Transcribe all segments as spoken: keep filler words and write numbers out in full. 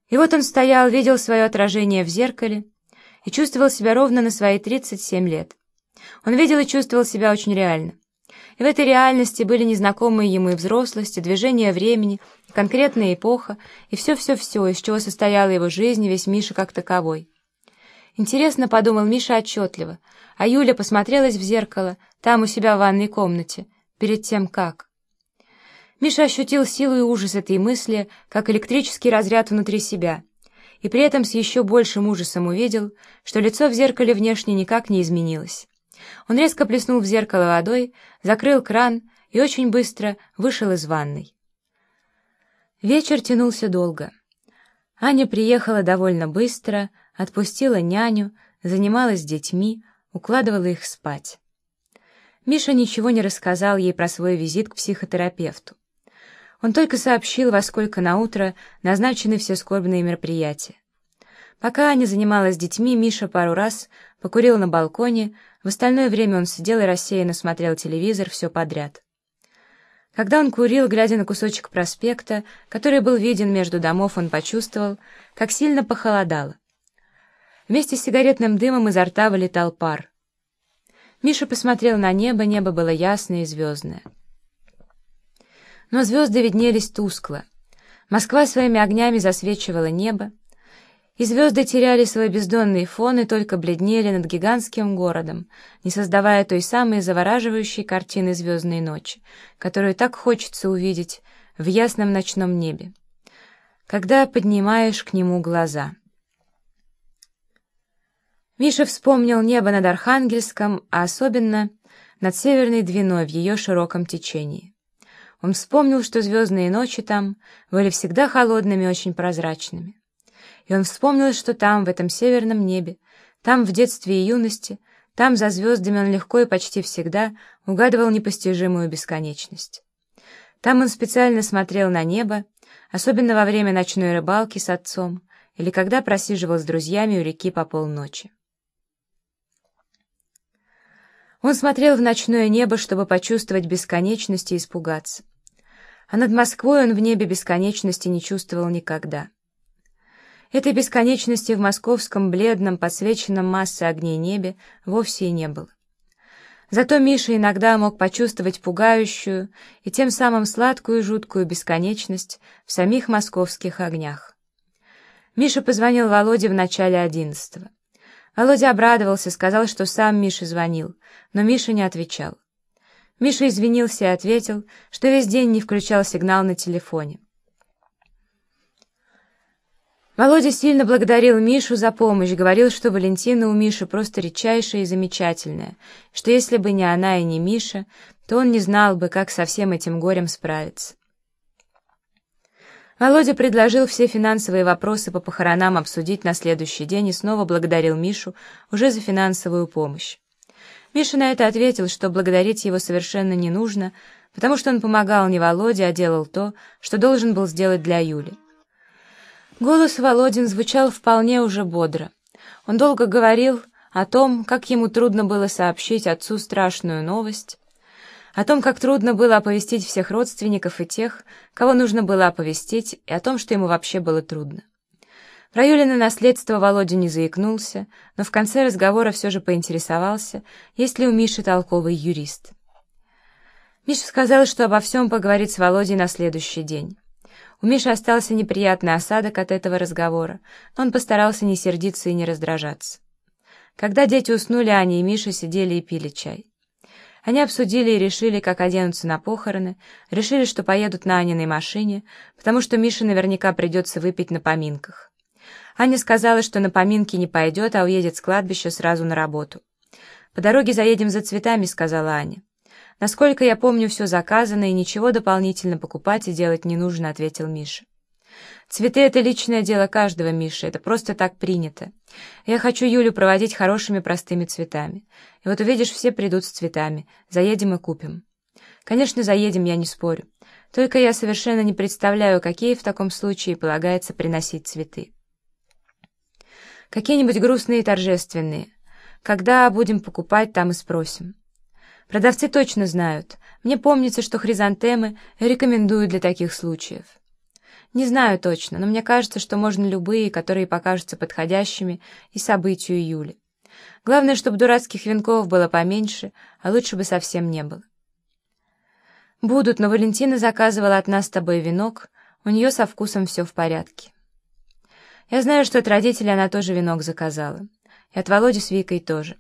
И вот он стоял, видел свое отражение в зеркале и чувствовал себя ровно на свои тридцать семь лет. Он видел и чувствовал себя очень реально. И в этой реальности были незнакомые ему и взрослость, и движение времени, и конкретная эпоха, и все-все-все, из чего состояла его жизнь и весь Миша как таковой. Интересно, подумал Миша отчетливо, а Юля посмотрелась в зеркало, там у себя в ванной комнате, перед тем как. Миша ощутил силу и ужас этой мысли, как электрический разряд внутри себя, и при этом с еще большим ужасом увидел, что лицо в зеркале внешне никак не изменилось. Он резко плеснул в зеркало водой, закрыл кран и очень быстро вышел из ванной. Вечер тянулся долго. Аня приехала довольно быстро, отпустила няню, занималась с детьми, укладывала их спать. Миша ничего не рассказал ей про свой визит к психотерапевту. Он только сообщил, во сколько наутро назначены все скорбные мероприятия. Пока Аня занималась с детьми, Миша пару раз покурил на балконе, в остальное время он сидел и рассеянно смотрел телевизор все подряд. Когда он курил, глядя на кусочек проспекта, который был виден между домов, он почувствовал, как сильно похолодало. Вместе с сигаретным дымом изо рта вылетал пар. Миша посмотрел на небо, небо было ясное и звездное. Но звезды виднелись тускло. Москва своими огнями засвечивала небо, и звезды теряли свой бездонный фон и только бледнели над гигантским городом, не создавая той самой завораживающей картины звездной ночи, которую так хочется увидеть в ясном ночном небе, когда поднимаешь к нему глаза. Миша вспомнил небо над Архангельском, а особенно над Северной Двиной в ее широком течении. Он вспомнил, что звездные ночи там были всегда холодными и очень прозрачными. И он вспомнил, что там, в этом северном небе, там в детстве и юности, там за звездами он легко и почти всегда угадывал непостижимую бесконечность. Там он специально смотрел на небо, особенно во время ночной рыбалки с отцом или когда просиживал с друзьями у реки по полночи. Он смотрел в ночное небо, чтобы почувствовать бесконечность и испугаться. А над Москвой он в небе бесконечности не чувствовал никогда. Этой бесконечности в московском бледном, подсвеченном массой огней небе вовсе и не было. Зато Миша иногда мог почувствовать пугающую и тем самым сладкую и жуткую бесконечность в самих московских огнях. Миша позвонил Володе в начале одиннадцатого. Володя обрадовался, сказал, что сам Мише звонил, но Миша не отвечал. Миша извинился и ответил, что весь день не включал сигнал на телефоне. Володя сильно благодарил Мишу за помощь, говорил, что Валентина у Миши просто редчайшая и замечательная, что если бы не она и не Миша, то он не знал бы, как со всем этим горем справиться. Володя предложил все финансовые вопросы по похоронам обсудить на следующий день и снова благодарил Мишу уже за финансовую помощь. Миша на это ответил, что благодарить его совершенно не нужно, потому что он помогал не Володе, а делал то, что должен был сделать для Юли. Голос Володин звучал вполне уже бодро. Он долго говорил о том, как ему трудно было сообщить отцу страшную новость, о том, как трудно было оповестить всех родственников и тех, кого нужно было оповестить, и о том, что ему вообще было трудно. Про Юлино наследство Володя не заикнулся, но в конце разговора все же поинтересовался, есть ли у Миши толковый юрист. Миша сказал, что обо всем поговорит с Володей на следующий день. У Миши остался неприятный осадок от этого разговора, но он постарался не сердиться и не раздражаться. Когда дети уснули, Аня и Миша сидели и пили чай. Они обсудили и решили, как оденутся на похороны, решили, что поедут на Аниной машине, потому что Мише наверняка придется выпить на поминках. Аня сказала, что на поминки не пойдет, а уедет с кладбища сразу на работу. «По дороге заедем за цветами», — сказала Аня. «Насколько я помню, все заказано, и ничего дополнительно покупать и делать не нужно», — ответил Миша. «Цветы — это личное дело каждого, Миша, это просто так принято. Я хочу Юлю проводить хорошими простыми цветами. И вот увидишь, все придут с цветами. Заедем и купим». «Конечно, заедем, я не спорю. Только я совершенно не представляю, какие в таком случае полагается приносить цветы». «Какие-нибудь грустные и торжественные. Когда будем покупать, там и спросим. Продавцы точно знают. Мне помнится, что хризантемы рекомендуют для таких случаев». Не знаю точно, но мне кажется, что можно любые, которые покажутся подходящими и событию Юли. Главное, чтобы дурацких венков было поменьше, а лучше бы совсем не было. Будут, но Валентина заказывала от нас с тобой венок, у нее со вкусом все в порядке. Я знаю, что от родителей она тоже венок заказала. И от Володи с Викой тоже.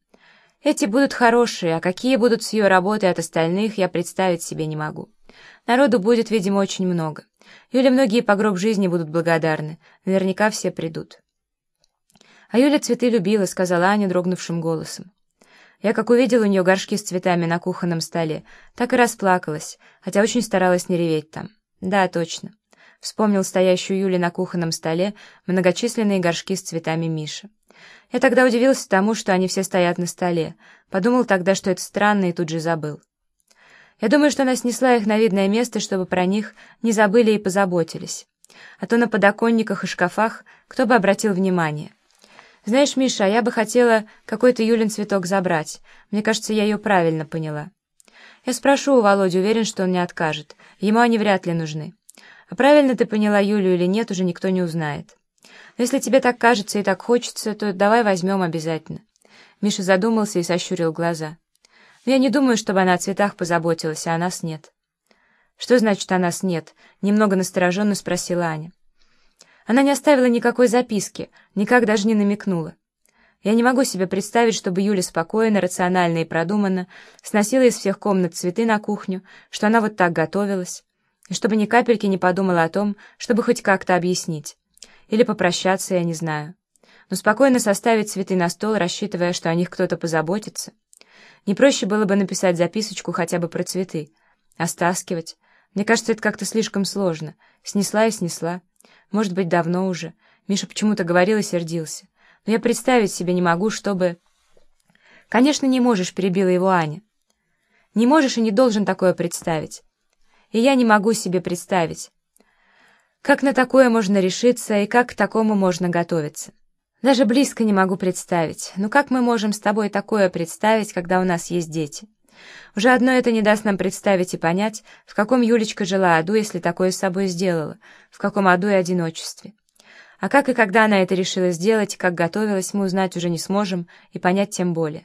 Эти будут хорошие, а какие будут с ее работой от остальных, я представить себе не могу. Народу будет, видимо, очень много. Юле многие по гроб жизни будут благодарны. Наверняка все придут. «А Юля цветы любила», — сказала Аня дрогнувшим голосом. Я, как увидела у нее горшки с цветами на кухонном столе, так и расплакалась, хотя очень старалась не реветь там. Да, точно. Вспомнил стоящую Юли на кухонном столе многочисленные горшки с цветами Миши. Я тогда удивился тому, что они все стоят на столе. Подумал тогда, что это странно, и тут же забыл. Я думаю, что она снесла их на видное место, чтобы про них не забыли и позаботились. А то на подоконниках и шкафах кто бы обратил внимание. Знаешь, Миша, я бы хотела какой-то Юлин цветок забрать. Мне кажется, я ее правильно поняла. Я спрошу у Володи, уверен, что он не откажет. Ему они вряд ли нужны. А правильно ты поняла Юлю или нет, уже никто не узнает. Но если тебе так кажется и так хочется, то давай возьмем обязательно. Миша задумался и сощурил глаза. Но я не думаю, чтобы она о цветах позаботилась, а о нас нет. Что значит «о нас нет»? Немного настороженно спросила Аня. Она не оставила никакой записки, никак даже не намекнула. Я не могу себе представить, чтобы Юля спокойно, рационально и продуманно сносила из всех комнат цветы на кухню, что она вот так готовилась, и чтобы ни капельки не подумала о том, чтобы хоть как-то объяснить. Или попрощаться, я не знаю. Но спокойно составить цветы на стол, рассчитывая, что о них кто-то позаботится. Не проще было бы написать записочку хотя бы про цветы, а стаскивать. Мне кажется, это как-то слишком сложно. Снесла и снесла. Может быть, давно уже. Миша почему-то говорил и сердился. Но я представить себе не могу, чтобы... Конечно, не можешь, перебила его Аня. Не можешь и не должен такое представить. И я не могу себе представить. Как на такое можно решиться и как к такому можно готовиться. Даже близко не могу представить. Ну как мы можем с тобой такое представить, когда у нас есть дети? Уже одно это не даст нам представить и понять, в каком Юлечка жила аду, если такое с собой сделала, в каком аду и одиночестве. А как и когда она это решила сделать, как готовилась, мы узнать уже не сможем и понять тем более.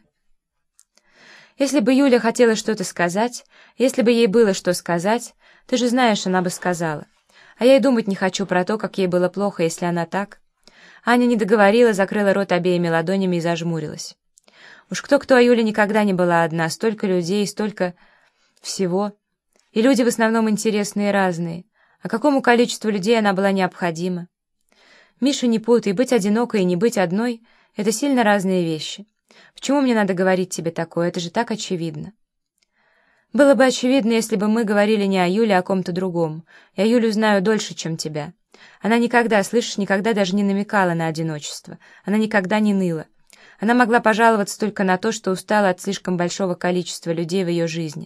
Если бы Юля хотела что-то сказать, если бы ей было что сказать, ты же знаешь, она бы сказала. А я и думать не хочу про то, как ей было плохо, если она так. Аня не договорила, закрыла рот обеими ладонями и зажмурилась. Уж кто-кто, а Юля никогда не была одна, столько людей, столько всего. И люди в основном интересные и разные. А какому количеству людей она была необходима? Миша, не путай, быть одинокой и не быть одной — это сильно разные вещи. Почему мне надо говорить тебе такое? Это же так очевидно. Было бы очевидно, если бы мы говорили не о Юле, а о ком-то другом. Я Юлю знаю дольше, чем тебя. Она никогда, слышишь, никогда даже не намекала на одиночество. Она никогда не ныла. Она могла пожаловаться только на то, что устала от слишком большого количества людей в ее жизни.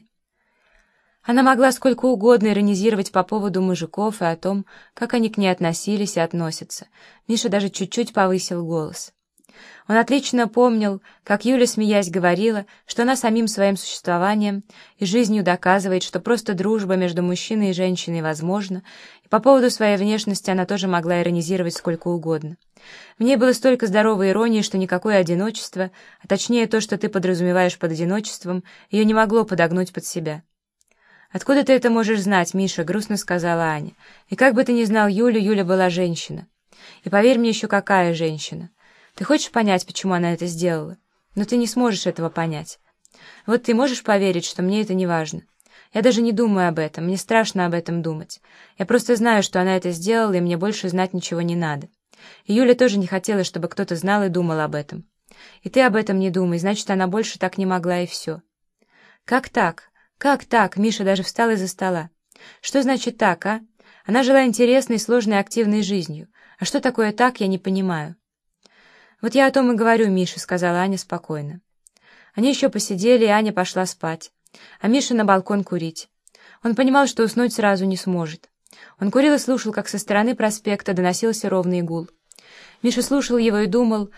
Она могла сколько угодно иронизировать по поводу мужиков и о том, как они к ней относились и относятся. Миша даже чуть-чуть повысил голос. Он отлично помнил, как Юля, смеясь, говорила, что она самим своим существованием и жизнью доказывает, что просто дружба между мужчиной и женщиной возможна, и по поводу своей внешности она тоже могла иронизировать сколько угодно. В ней было столько здоровой иронии, что никакое одиночество, а точнее то, что ты подразумеваешь под одиночеством, ее не могло подогнуть под себя. «Откуда ты это можешь знать, Миша?» — грустно сказала Аня. «И как бы ты ни знал Юлю, Юля была женщина. И поверь мне, еще какая женщина. Ты хочешь понять, почему она это сделала? Но ты не сможешь этого понять. Вот ты можешь поверить, что мне это не важно? Я даже не думаю об этом, мне страшно об этом думать. Я просто знаю, что она это сделала, и мне больше знать ничего не надо. И Юля тоже не хотела, чтобы кто-то знал и думал об этом. И ты об этом не думай, значит, она больше так не могла, и все». «Как так? Как так?» — Миша даже встал из-за стола. «Что значит так, а? Она жила интересной, сложной, активной жизнью. А что такое так, я не понимаю». «Вот я о том и говорю, Миша», — сказала Аня спокойно. Они еще посидели, и Аня пошла спать, а Миша на балкон курить. Он понимал, что уснуть сразу не сможет. Он курил и слушал, как со стороны проспекта доносился ровный гул. Миша слушал его и думал,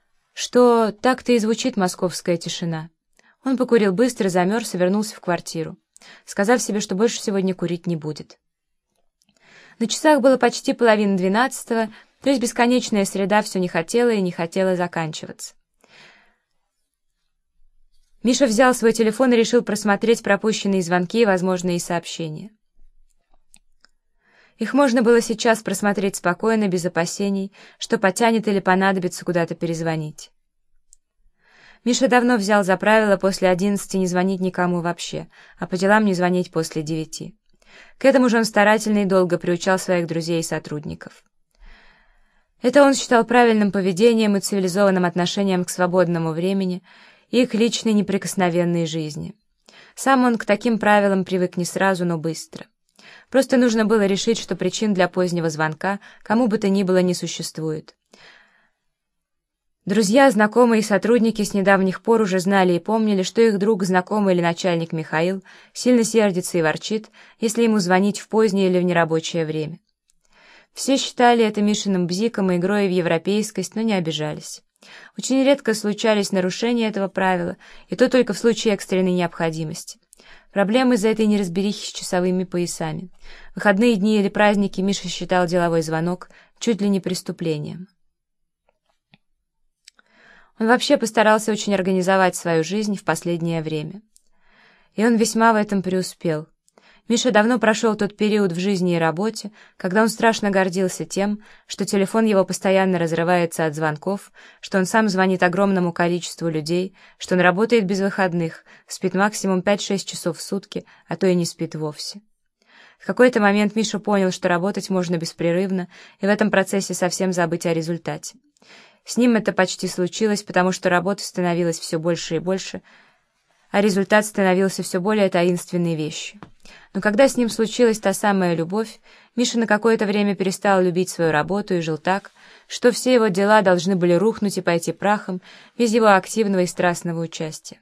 что так-то и звучит московская тишина. Он покурил быстро, замерз и вернулся в квартиру, сказав себе, что больше сегодня курить не будет. На часах было почти половина двенадцатого, то есть бесконечная среда все не хотела и не хотела заканчиваться. Миша взял свой телефон и решил просмотреть пропущенные звонки и возможные сообщения. Их можно было сейчас просмотреть спокойно, без опасений, что потянет или понадобится куда-то перезвонить. Миша давно взял за правило после одиннадцати не звонить никому вообще, а по делам не звонить после девяти. К этому же он старательно и долго приучал своих друзей и сотрудников. Это он считал правильным поведением и цивилизованным отношением к свободному времени и к личной неприкосновенной жизни. Сам он к таким правилам привык не сразу, но быстро. Просто нужно было решить, что причин для позднего звонка кому бы то ни было не существует. Друзья, знакомые и сотрудники с недавних пор уже знали и помнили, что их друг, знакомый или начальник Михаил сильно сердится и ворчит, если ему звонить в позднее или в нерабочее время. Все считали это Мишиным бзиком и игрой в европейскость, но не обижались. Очень редко случались нарушения этого правила, и то только в случае экстренной необходимости. Проблемы из-за этой неразберихи с часовыми поясами. В выходные дни или праздники Миша считал деловой звонок чуть ли не преступлением. Он вообще постарался очень организовать свою жизнь в последнее время. И он весьма в этом преуспел. Миша давно прошел тот период в жизни и работе, когда он страшно гордился тем, что телефон его постоянно разрывается от звонков, что он сам звонит огромному количеству людей, что он работает без выходных, спит максимум пять-шесть часов в сутки, а то и не спит вовсе. В какой-то момент Миша понял, что работать можно беспрерывно, и в этом процессе совсем забыть о результате. С ним это почти случилось, потому что работы становилось все больше и больше, а результат становился все более таинственной вещью. Но когда с ним случилась та самая любовь, Миша на какое-то время перестал любить свою работу и жил так, что все его дела должны были рухнуть и пойти прахом без его активного и страстного участия.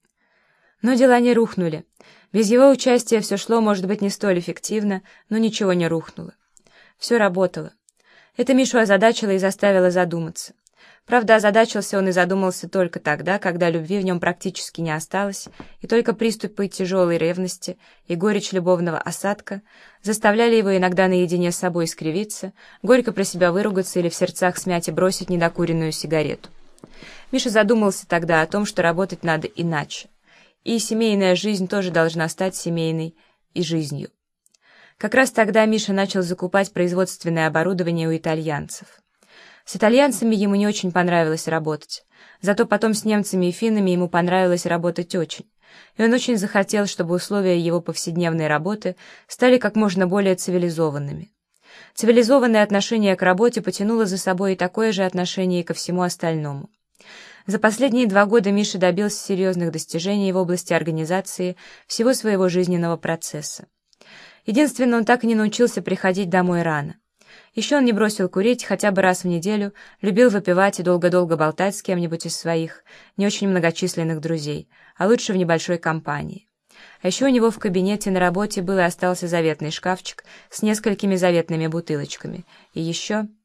Но дела не рухнули. Без его участия все шло, может быть, не столь эффективно, но ничего не рухнуло. Все работало. Это Мишу озадачило и заставило задуматься. Правда, озадачился он и задумался только тогда, когда любви в нем практически не осталось, и только приступы тяжелой ревности и горечь любовного осадка заставляли его иногда наедине с собой скривиться, горько про себя выругаться или в сердцах смять и бросить недокуренную сигарету. Миша задумался тогда о том, что работать надо иначе, и семейная жизнь тоже должна стать семейной и жизнью. Как раз тогда Миша начал закупать производственное оборудование у итальянцев. С итальянцами ему не очень понравилось работать, зато потом с немцами и финнами ему понравилось работать очень, и он очень захотел, чтобы условия его повседневной работы стали как можно более цивилизованными. Цивилизованное отношение к работе потянуло за собой и такое же отношение и ко всему остальному. За последние два года Миша добился серьезных достижений в области организации всего своего жизненного процесса. Единственное, он так и не научился приходить домой рано. Еще он не бросил курить, хотя бы раз в неделю, любил выпивать и долго-долго болтать с кем-нибудь из своих, не очень многочисленных друзей, а лучше в небольшой компании. А еще у него в кабинете на работе был и остался заветный шкафчик с несколькими заветными бутылочками. И еще...